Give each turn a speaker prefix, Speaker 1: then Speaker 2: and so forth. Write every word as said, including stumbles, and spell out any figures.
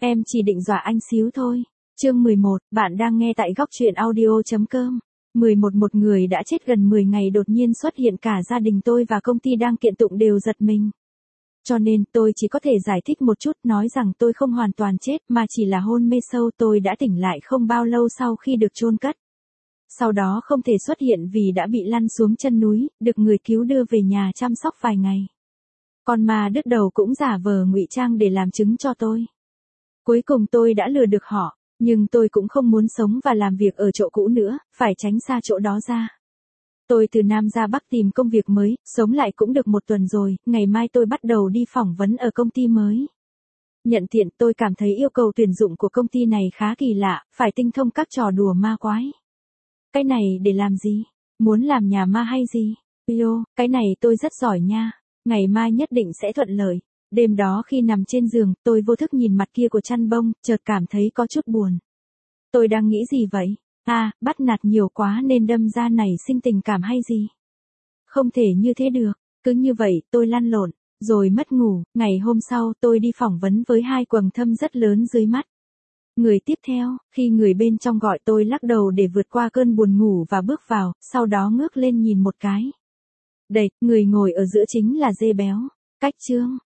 Speaker 1: Em chỉ định dọa anh xíu thôi. Chương mười một, bạn đang nghe tại góc truyện audio chấm com. mười một Một người đã chết gần mười ngày đột nhiên xuất hiện, cả gia đình tôi và công ty đang kiện tụng đều giật mình. Cho nên tôi chỉ có thể giải thích một chút, nói rằng tôi không hoàn toàn chết mà chỉ là hôn mê sâu. Tôi đã tỉnh lại không bao lâu sau khi được chôn cất. Sau đó không thể xuất hiện vì đã bị lăn xuống chân núi, được người cứu đưa về nhà chăm sóc vài ngày. Con ma đứt đầu cũng giả vờ ngụy trang để làm chứng cho tôi. Cuối cùng tôi đã lừa được họ, nhưng tôi cũng không muốn sống và làm việc ở chỗ cũ nữa, phải tránh xa chỗ đó ra. Tôi từ Nam ra Bắc tìm công việc mới, sống lại cũng được một tuần rồi, ngày mai tôi bắt đầu đi phỏng vấn ở công ty mới. Nhận tiện, tôi cảm thấy yêu cầu tuyển dụng của công ty này khá kỳ lạ, phải tinh thông các trò đùa ma quái. Cái này để làm gì? Muốn làm nhà ma hay gì? Yo, cái này tôi rất giỏi nha, ngày mai nhất định sẽ thuận lợi. Đêm đó khi nằm trên giường, tôi vô thức nhìn mặt kia của chăn bông, chợt cảm thấy có chút buồn. Tôi đang nghĩ gì vậy? À, bắt nạt nhiều quá nên đâm ra nảy sinh tình cảm hay gì? Không thể như thế được. Cứ như vậy, tôi lăn lộn, rồi mất ngủ. Ngày hôm sau, tôi đi phỏng vấn với hai quầng thâm rất lớn dưới mắt. Người tiếp theo, khi người bên trong gọi tôi lắc đầu để vượt qua cơn buồn ngủ và bước vào, sau đó ngước lên nhìn một cái. Đây, người ngồi ở giữa chính là dê béo. Cách chương,